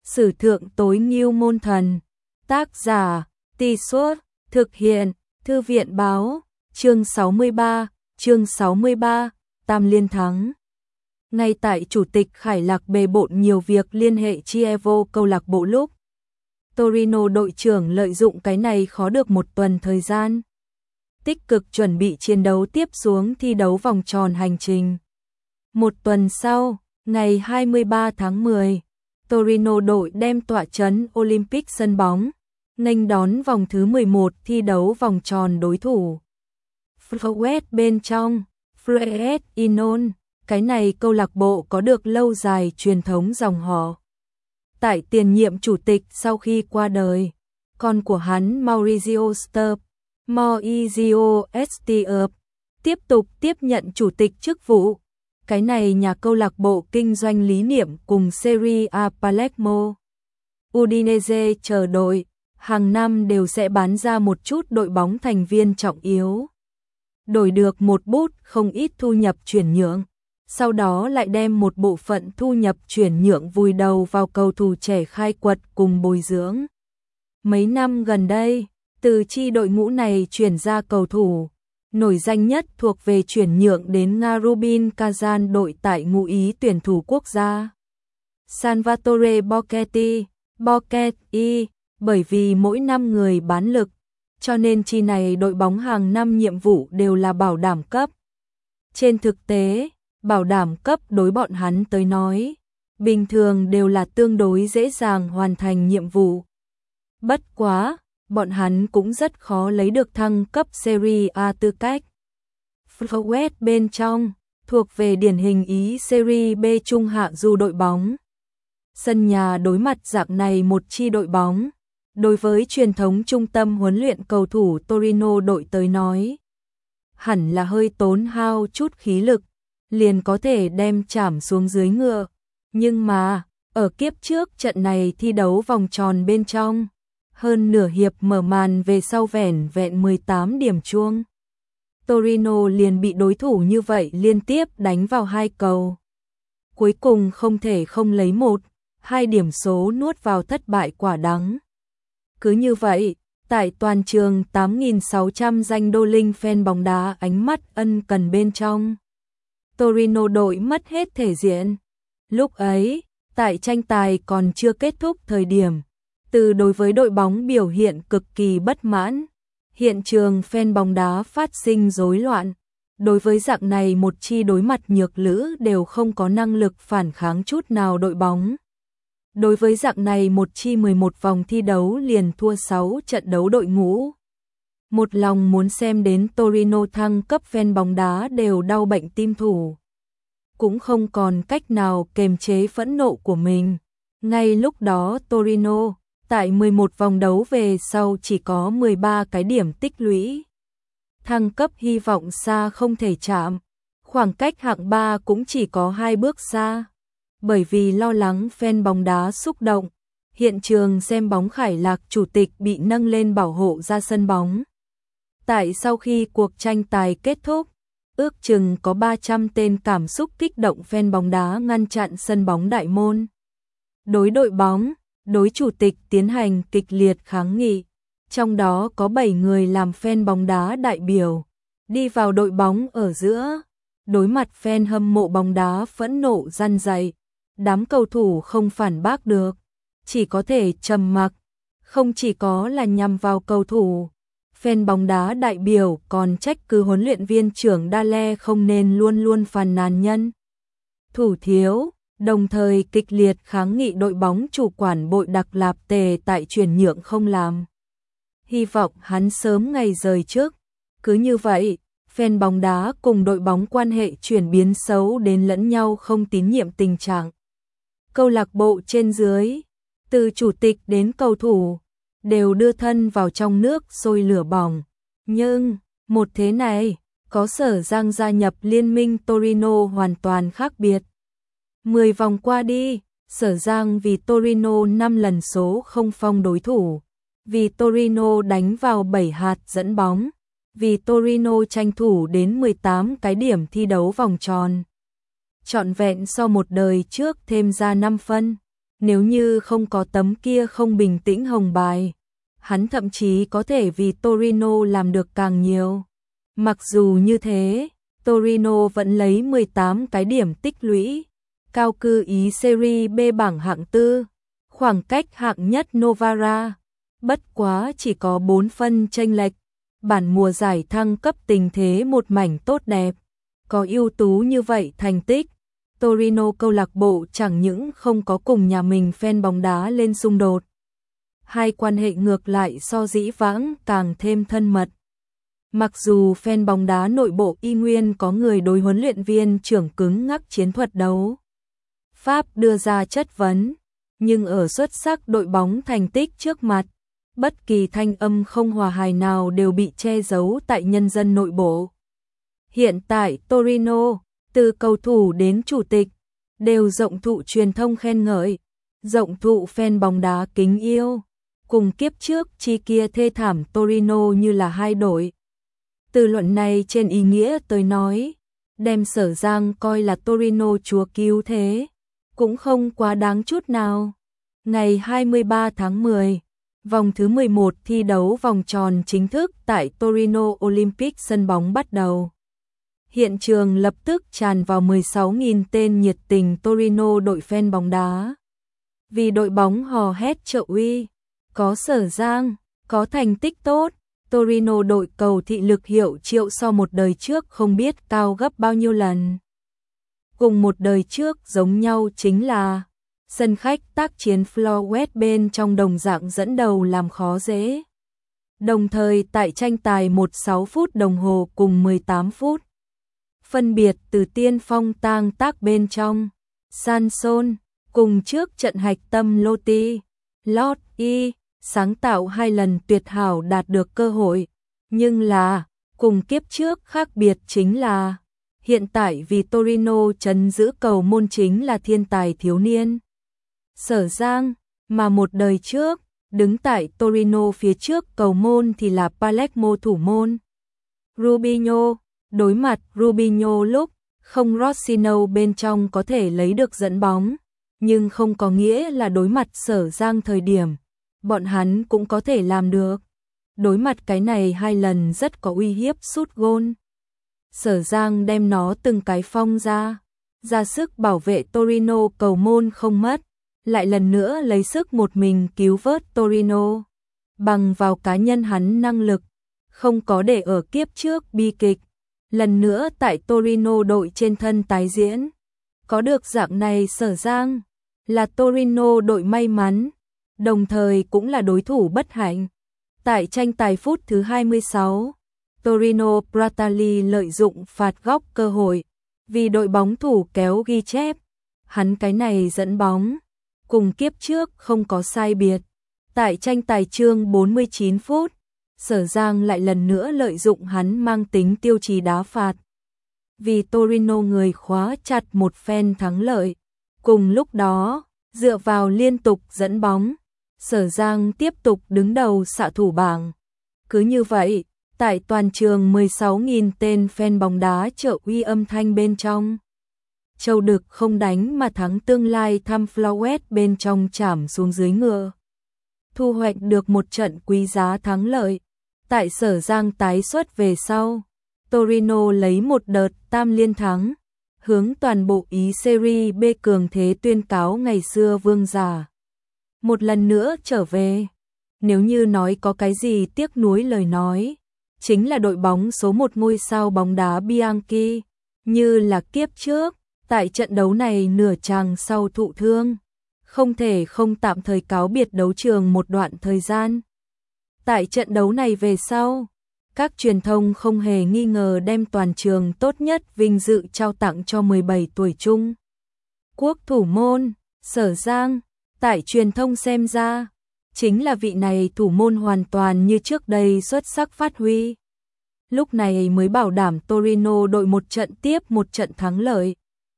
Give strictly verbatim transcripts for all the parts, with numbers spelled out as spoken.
Sử thượng tối ngưu môn thần. Tác giả, Tì Suốt, thực hiện, Thư viện báo, chương sáu mươi ba, chương sáu mươi ba, Tam Liên thắng. Ngay tại Chủ tịch Khải Lạc bề bộn nhiều việc liên hệ Chievo câu lạc bộ lúc, Torino đội trưởng lợi dụng cái này khó được một tuần thời gian, tích cực chuẩn bị chiến đấu tiếp xuống thi đấu vòng tròn hành trình. Một tuần sau, ngày hai mươi ba tháng mười, Torino đội đem tọa trấn Olympic sân bóng, nghênh đón vòng thứ mười một thi đấu vòng tròn đối thủ. Fluet bên trong, Fluet Inon, cái này câu lạc bộ có được lâu dài truyền thống dòng họ. Tại tiền nhiệm chủ tịch sau khi qua đời, con của hắn Maurizio Sturp, Maurizio Sturp, tiếp tục tiếp nhận chủ tịch chức vụ. Cái này nhà câu lạc bộ kinh doanh lý niệm cùng Serie A Palermo, Udinese chờ đội, hàng năm đều sẽ bán ra một chút đội bóng thành viên trọng yếu. Đổi được một bút không ít thu nhập chuyển nhượng, sau đó lại đem một bộ phận thu nhập chuyển nhượng vùi đầu vào cầu thủ trẻ khai quật cùng bồi dưỡng. Mấy năm gần đây, từ chi đội ngũ này chuyển ra cầu thủ, nổi danh nhất thuộc về chuyển nhượng đến Nga Rubin Kazan đội tại ngũ ý tuyển thủ quốc gia. Salvatore Bocchetti, Bocchetti, bởi vì mỗi năm người bán lực, cho nên chi này đội bóng hàng năm nhiệm vụ đều là bảo đảm cấp. Trên thực tế, bảo đảm cấp đối bọn hắn tới nói, bình thường đều là tương đối dễ dàng hoàn thành nhiệm vụ. Bất quá, bọn hắn cũng rất khó lấy được thăng cấp Serie A tư cách. Fluet bên trong, thuộc về điển hình Ý Serie B trung hạ du đội bóng. Sân nhà đối mặt dạng này một chi đội bóng, đối với truyền thống trung tâm huấn luyện cầu thủ Torino đội tới nói, hẳn là hơi tốn hao chút khí lực, liền có thể đem chảm xuống dưới ngựa. Nhưng mà, ở kiếp trước trận này thi đấu vòng tròn bên trong, hơn nửa hiệp mở màn về sau vẻn vẹn mười tám điểm chuông, Torino liền bị đối thủ như vậy liên tiếp đánh vào hai cầu. Cuối cùng không thể không lấy một, hai điểm số nuốt vào thất bại quả đắng. Cứ như vậy, tại toàn trường tám nghìn sáu trăm danh đô linh fan bóng đá ánh mắt ân cần bên trong, Torino đội mất hết thể diện. Lúc ấy, tại tranh tài còn chưa kết thúc thời điểm, từ đối với đội bóng biểu hiện cực kỳ bất mãn, hiện trường fan bóng đá phát sinh rối loạn. Đối với dạng này một chi đối mặt nhược lữ đều không có năng lực phản kháng chút nào đội bóng. Đối với dạng này một chi mười một vòng thi đấu liền thua sáu trận đấu đội ngũ, một lòng muốn xem đến Torino thăng cấp fan bóng đá đều đau bệnh tim thủ, cũng không còn cách nào kềm chế phẫn nộ của mình. Ngay lúc đó Torino, tại mười một vòng đấu về sau chỉ có mười ba cái điểm tích lũy. Thăng cấp hy vọng xa không thể chạm, khoảng cách hạng ba cũng chỉ có hai bước xa. Bởi vì lo lắng fan bóng đá xúc động, hiện trường xem bóng Khải Lạc chủ tịch bị nâng lên bảo hộ ra sân bóng. Tại sau khi cuộc tranh tài kết thúc, ước chừng có ba trăm tên cảm xúc kích động fan bóng đá ngăn chặn sân bóng đại môn. Đối đội bóng, đối chủ tịch tiến hành kịch liệt kháng nghị, trong đó có bảy người làm fan bóng đá đại biểu, đi vào đội bóng ở giữa, đối mặt fan hâm mộ bóng đá phẫn nộ răn dạy. Đám cầu thủ không phản bác được, chỉ có thể trầm mặc. Không chỉ có là nhằm vào cầu thủ, fan bóng đá đại biểu còn trách cứ huấn luyện viên trưởng Dale không nên luôn luôn phàn nàn nhân thủ thiếu, đồng thời kịch liệt kháng nghị đội bóng chủ quản Bội Đặc Lạp Tề tại chuyển nhượng không làm. Hy vọng hắn sớm ngày rời trước. Cứ như vậy, fan bóng đá cùng đội bóng quan hệ chuyển biến xấu đến lẫn nhau không tín nhiệm tình trạng. Câu lạc bộ trên dưới, từ chủ tịch đến cầu thủ, đều đưa thân vào trong nước sôi lửa bỏng. Nhưng, một thế này, có Sở Giang gia nhập liên minh Torino hoàn toàn khác biệt. mười vòng qua đi, Sở Giang vì Torino năm lần số không phong đối thủ, vì Torino đánh vào bảy hạt dẫn bóng, vì Torino tranh thủ đến mười tám cái điểm thi đấu vòng tròn. Trọn vẹn sau một đời trước thêm ra năm phân. Nếu như không có tấm kia không bình tĩnh hồng bài, hắn thậm chí có thể vì Torino làm được càng nhiều. Mặc dù như thế, Torino vẫn lấy mười tám cái điểm tích lũy, cao cư Ý Serie B bảng hạng tư, khoảng cách hạng nhất Novara, bất quá chỉ có bốn phân chênh lệch. Bản mùa giải thăng cấp tình thế một mảnh tốt đẹp, có ưu tú như vậy thành tích, Torino câu lạc bộ chẳng những không có cùng nhà mình fan bóng đá lên xung đột, hai quan hệ ngược lại so dĩ vãng càng thêm thân mật. Mặc dù fan bóng đá nội bộ y nguyên có người đối huấn luyện viên trưởng cứng ngắc chiến thuật đấu Pháp đưa ra chất vấn, nhưng ở xuất sắc đội bóng thành tích trước mặt, bất kỳ thanh âm không hòa hài nào đều bị che giấu tại nhân dân nội bộ. Hiện tại Torino, từ cầu thủ đến chủ tịch, đều rộng thụ truyền thông khen ngợi, rộng thụ fan bóng đá kính yêu, cùng kiếp trước chi kia thê thảm Torino như là hai đội. Từ luận này trên ý nghĩa tôi nói, đem Sở Giang coi là Torino chúa cứu thế, cũng không quá đáng chút nào. Ngày hai mươi ba tháng mười, vòng thứ mười một thi đấu vòng tròn chính thức tại Torino Olympic sân bóng bắt đầu. Hiện trường lập tức tràn vào mười sáu nghìn tên nhiệt tình Torino đội fan bóng đá. Vì đội bóng hò hét trợ uy, có Sở Giang, có thành tích tốt, Torino đội cầu thị lực hiệu triệu so một đời trước không biết cao gấp bao nhiêu lần. Cùng một đời trước giống nhau chính là sân khách tác chiến Flowet bên trong đồng dạng dẫn đầu làm khó dễ. Đồng thời tại tranh tài một mươi sáu phút đồng hồ cùng mười tám phút. Phân biệt từ tiên phong tang tác bên trong, Sanson, cùng trước trận hạch tâm Lotti, Lót Y, sáng tạo hai lần tuyệt hảo đạt được cơ hội. Nhưng là, cùng kiếp trước khác biệt chính là, hiện tại vì Torino trấn giữ cầu môn chính là thiên tài thiếu niên Sở Giang, mà một đời trước, đứng tại Torino phía trước cầu môn thì là Palermo thủ môn Rubinho. Đối mặt Rubinho lúc không Rossino bên trong có thể lấy được dẫn bóng, nhưng không có nghĩa là đối mặt Sở Giang thời điểm, bọn hắn cũng có thể làm được. Đối mặt cái này hai lần rất có uy hiếp sút gôn. Sở Giang đem nó từng cái phong ra, ra sức bảo vệ Torino cầu môn không mất, lại lần nữa lấy sức một mình cứu vớt Torino. Bằng vào cá nhân hắn năng lực, không có để ở kiếp trước bi kịch, lần nữa tại Torino đội trên thân tái diễn. Có được dạng này Sở Giang, là Torino đội may mắn, đồng thời cũng là đối thủ bất hạnh. Tại tranh tài phút thứ hai mươi sáu, Torino Pratali lợi dụng phạt góc cơ hội, vì đội bóng thủ kéo ghi chép, hắn cái này dẫn bóng, cùng kiếp trước không có sai biệt. Tại tranh tài chương bốn mươi chín phút, Sở Giang lại lần nữa lợi dụng hắn mang tính tiêu chí đá phạt. Vì Torino người khóa chặt một phen thắng lợi. Cùng lúc đó, dựa vào liên tục dẫn bóng, Sở Giang tiếp tục đứng đầu xạ thủ bảng. Cứ như vậy, tại toàn trường mười sáu nghìn tên fan bóng đá trợ uy âm thanh bên trong. Châu Đực không đánh mà thắng tương lai thăm Flowet bên trong chảm xuống dưới ngựa. Thu hoạch được một trận quý giá thắng lợi. Tại Sở Giang tái xuất về sau, Torino lấy một đợt tam liên thắng, hướng toàn bộ Ý Serie B cường thế tuyên cáo ngày xưa vương giả. Một lần nữa trở về, nếu như nói có cái gì tiếc nuối lời nói, chính là đội bóng số một ngôi sao bóng đá Bianchi, như là kiếp trước, tại trận đấu này nửa chàng sau thụ thương, không thể không tạm thời cáo biệt đấu trường một đoạn thời gian. Tại trận đấu này về sau, các truyền thông không hề nghi ngờ đem toàn trường tốt nhất vinh dự trao tặng cho mười bảy tuổi Trung Quốc thủ môn, Sở Giang. Tại truyền thông xem ra, chính là vị này thủ môn hoàn toàn như trước đây xuất sắc phát huy. Lúc này mới bảo đảm Torino đội một trận tiếp một trận thắng lợi.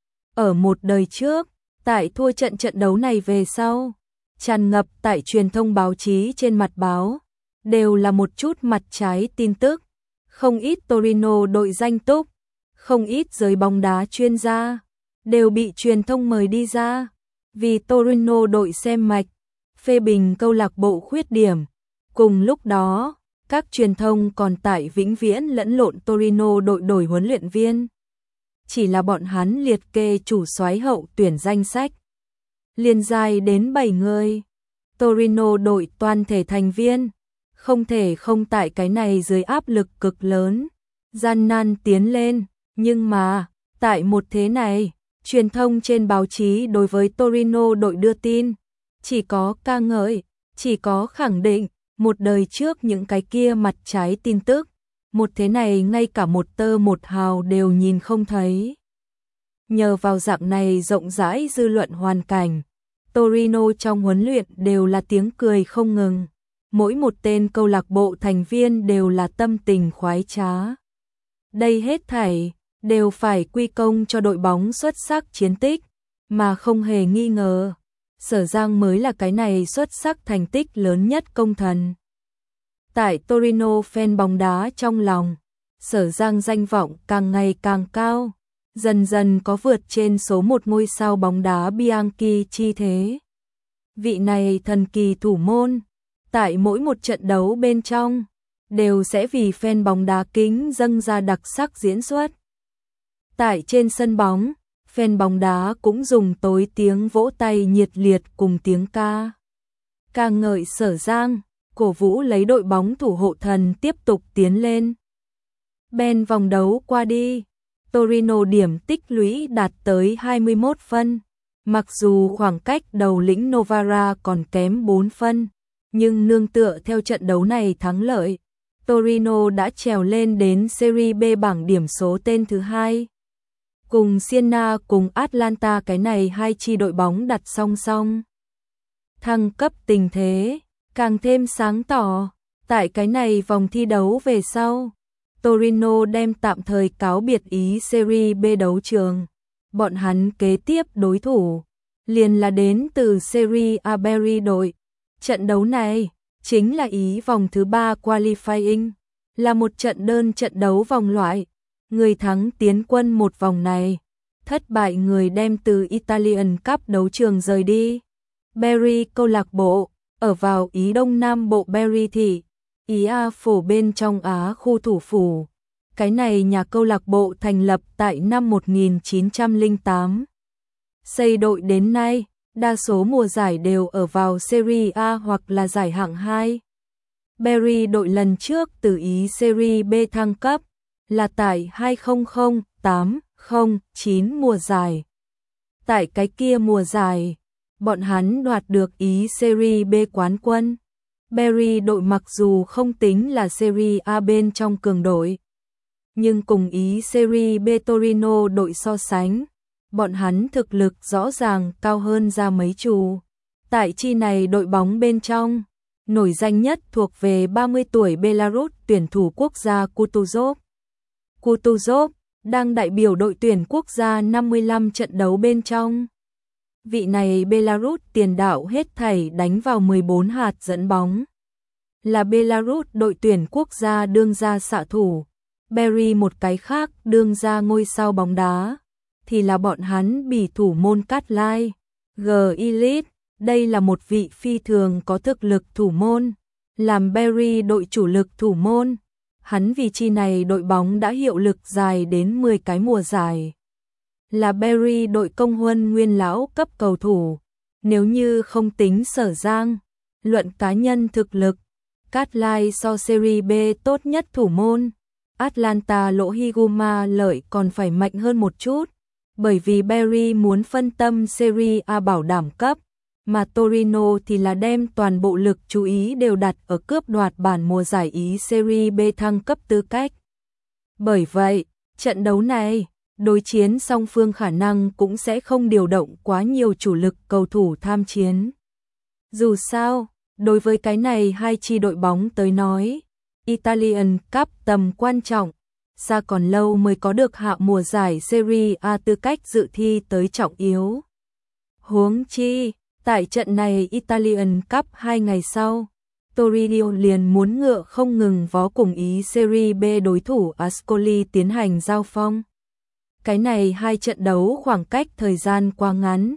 Ở một đời trước, tại thua trận trận đấu này về sau, tràn ngập tại truyền thông báo chí trên mặt báo, đều là một chút mặt trái tin tức. Không ít Torino đội danh túc, không ít giới bóng đá chuyên gia, đều bị truyền thông mời đi ra. vì Torino đội xem mạch, phê bình câu lạc bộ khuyết điểm. Cùng lúc đó, các truyền thông còn tải vĩnh viễn lẫn lộn Torino đội đổi huấn luyện viên. Chỉ là bọn hắn liệt kê chủ soái hậu tuyển danh sách liền dài đến bảy người. Torino đội toàn thể thành viên không thể không tại cái này dưới áp lực cực lớn gian nan tiến lên, nhưng mà tại một thế này, truyền thông trên báo chí đối với Torino đội đưa tin chỉ có ca ngợi, chỉ có khẳng định một đời trước những cái kia mặt trái tin tức, một thế này ngay cả một tơ một hào đều nhìn không thấy. Nhờ vào dạng này rộng rãi dư luận hoàn cảnh, Torino trong huấn luyện đều là tiếng cười không ngừng, mỗi một tên câu lạc bộ thành viên đều là tâm tình khoái trá. Đây hết thảy đều phải quy công cho đội bóng xuất sắc chiến tích, mà không hề nghi ngờ, Sở Giang mới là cái này xuất sắc thành tích lớn nhất công thần. Tại Torino fan bóng đá trong lòng, Sở Giang danh vọng càng ngày càng cao, dần dần có vượt trên số một ngôi sao bóng đá Bianchi chi thế. Vị này thần kỳ thủ môn, tại mỗi một trận đấu bên trong, đều sẽ vì fan bóng đá kính dâng ra đặc sắc diễn xuất. Tại trên sân bóng, fan bóng đá cũng dùng tối tiếng vỗ tay nhiệt liệt cùng tiếng ca. Ca ngợi Sở Giang, cổ vũ lấy đội bóng thủ hộ thần tiếp tục tiến lên. Ben vòng đấu qua đi, Torino điểm tích lũy đạt tới hai mươi mốt phân. Mặc dù khoảng cách đầu lĩnh Novara còn kém bốn phân, nhưng nương tựa theo trận đấu này thắng lợi, Torino đã trèo lên đến Serie B bảng điểm số tên thứ hai. Cùng Siena cùng Atalanta cái này hai chi đội bóng đặt song song. Thăng cấp tình thế, càng thêm sáng tỏ, tại cái này vòng thi đấu về sau, Torino đem tạm thời cáo biệt ý Serie B đấu trường. Bọn hắn kế tiếp đối thủ liền là đến từ Serie A Bari đội. Trận đấu này chính là ý vòng thứ ba qualifying, là một trận đơn trận đấu vòng loại. Người thắng tiến quân một vòng này, thất bại người đem từ Italian Cup đấu trường rời đi. Bari câu lạc bộ ở vào Ý Đông Nam Bộ Bari thị, Ý A phổ bên trong Á khu thủ phủ. Cái này nhà câu lạc bộ thành lập tại năm một nghìn chín trăm lẻ tám. Xây đội đến nay, đa số mùa giải đều ở vào Serie A hoặc là giải hạng hai. Bari đội lần trước từ Ý Serie B thăng cấp là tại hai không không tám không chín mùa giải. Tại cái kia mùa giải, bọn hắn đoạt được Ý Serie B quán quân. Bari đội mặc dù không tính là Serie A bên trong cường đội, nhưng cùng Ý Serie B Torino đội so sánh, bọn hắn thực lực rõ ràng cao hơn ra mấy chù. Tại chi này đội bóng bên trong, nổi danh nhất thuộc về ba mươi tuổi Belarus tuyển thủ quốc gia Kutuzov. Kutuzov đang đại biểu đội tuyển quốc gia năm mươi lăm trận đấu bên trong. Vị này Belarus tiền đạo hết thảy đánh vào mười bốn hạt dẫn bóng. Là Belarus đội tuyển quốc gia đương gia xạ thủ. Bari một cái khác đương gia ngôi sao bóng đá thì là bọn hắn bỉ thủ môn Cát Lai, G Elite. Đây là một vị phi thường có thực lực thủ môn, làm Bari đội chủ lực thủ môn. Hắn vì chi này đội bóng đã hiệu lực dài đến mười cái mùa giải. Là Bari đội công huân nguyên lão cấp cầu thủ. Nếu như không tính Sở Giang, luận cá nhân thực lực, Cát Lai so Serie B tốt nhất thủ môn. Atalanta lỗ Higuma lợi còn phải mạnh hơn một chút, bởi vì Bari muốn phân tâm Serie A bảo đảm cấp, mà Torino thì là đem toàn bộ lực chú ý đều đặt ở cướp đoạt bản mùa giải Ý Serie B thăng cấp tư cách. Bởi vậy, trận đấu này, đối chiến song phương khả năng cũng sẽ không điều động quá nhiều chủ lực cầu thủ tham chiến. Dù sao, đối với cái này hai chi đội bóng tới nói, Italian Cup tầm quan trọng, xa còn lâu mới có được hạ mùa giải Serie A tư cách dự thi tới trọng yếu. Huống chi, tại trận này Italian Cup hai ngày sau, Torino liền muốn ngựa không ngừng vó cùng Ý Serie B đối thủ Ascoli tiến hành giao phong. Cái này hai trận đấu khoảng cách thời gian quá ngắn,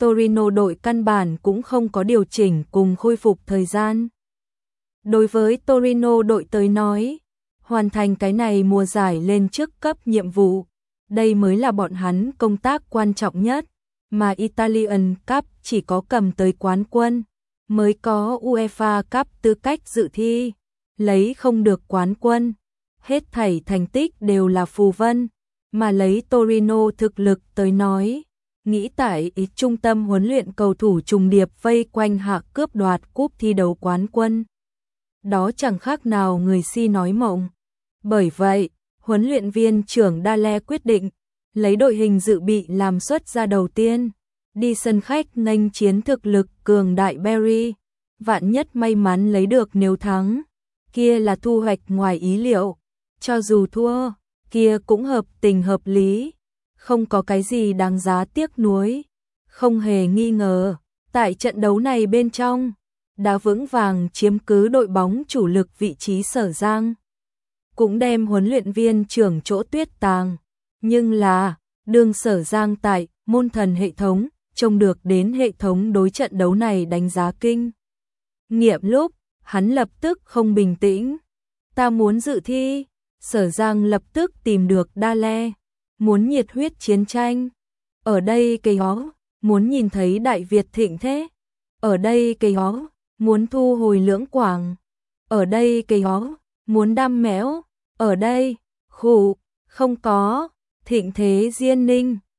Torino đội căn bản cũng không có điều chỉnh cùng khôi phục thời gian. Đối với Torino đội tới nói, hoàn thành cái này mùa giải lên trước cấp nhiệm vụ, đây mới là bọn hắn công tác quan trọng nhất, mà Italian Cup chỉ có cầm tới quán quân, mới có UEFA Cup tư cách dự thi, lấy không được quán quân, hết thảy thành tích đều là phù vân, mà lấy Torino thực lực tới nói, nghĩ tại ý trung tâm huấn luyện cầu thủ trùng điệp vây quanh hạ cướp đoạt cúp thi đấu quán quân. Đó chẳng khác nào người si nói mộng. Bởi vậy, huấn luyện viên trưởng Dale quyết định lấy đội hình dự bị làm xuất ra đầu tiên, đi sân khách nghênh chiến thực lực cường đại Barry, vạn nhất may mắn lấy được nếu thắng, kia là thu hoạch ngoài ý liệu, cho dù thua, kia cũng hợp tình hợp lý, không có cái gì đáng giá tiếc nuối, không hề nghi ngờ, tại trận đấu này bên trong, đã vững vàng chiếm cứ đội bóng chủ lực vị trí Sở Giang, cũng đem huấn luyện viên trưởng chỗ Tuyết Tàng, nhưng là, đường Sở Giang tại môn thần hệ thống, trông được đến hệ thống đối trận đấu này đánh giá kinh nghiệm lúc, hắn lập tức không bình tĩnh. Ta muốn dự thi, Sở Giang lập tức tìm được Dale, muốn nhiệt huyết chiến tranh. Ở đây cây hó, muốn nhìn thấy Đại Việt thịnh thế. Ở đây cây hó, muốn thu hồi Lưỡng Quảng. Ở đây cây hó, muốn đam mẽo. Ở đây, khủ, không có, thịnh thế Diên Ninh.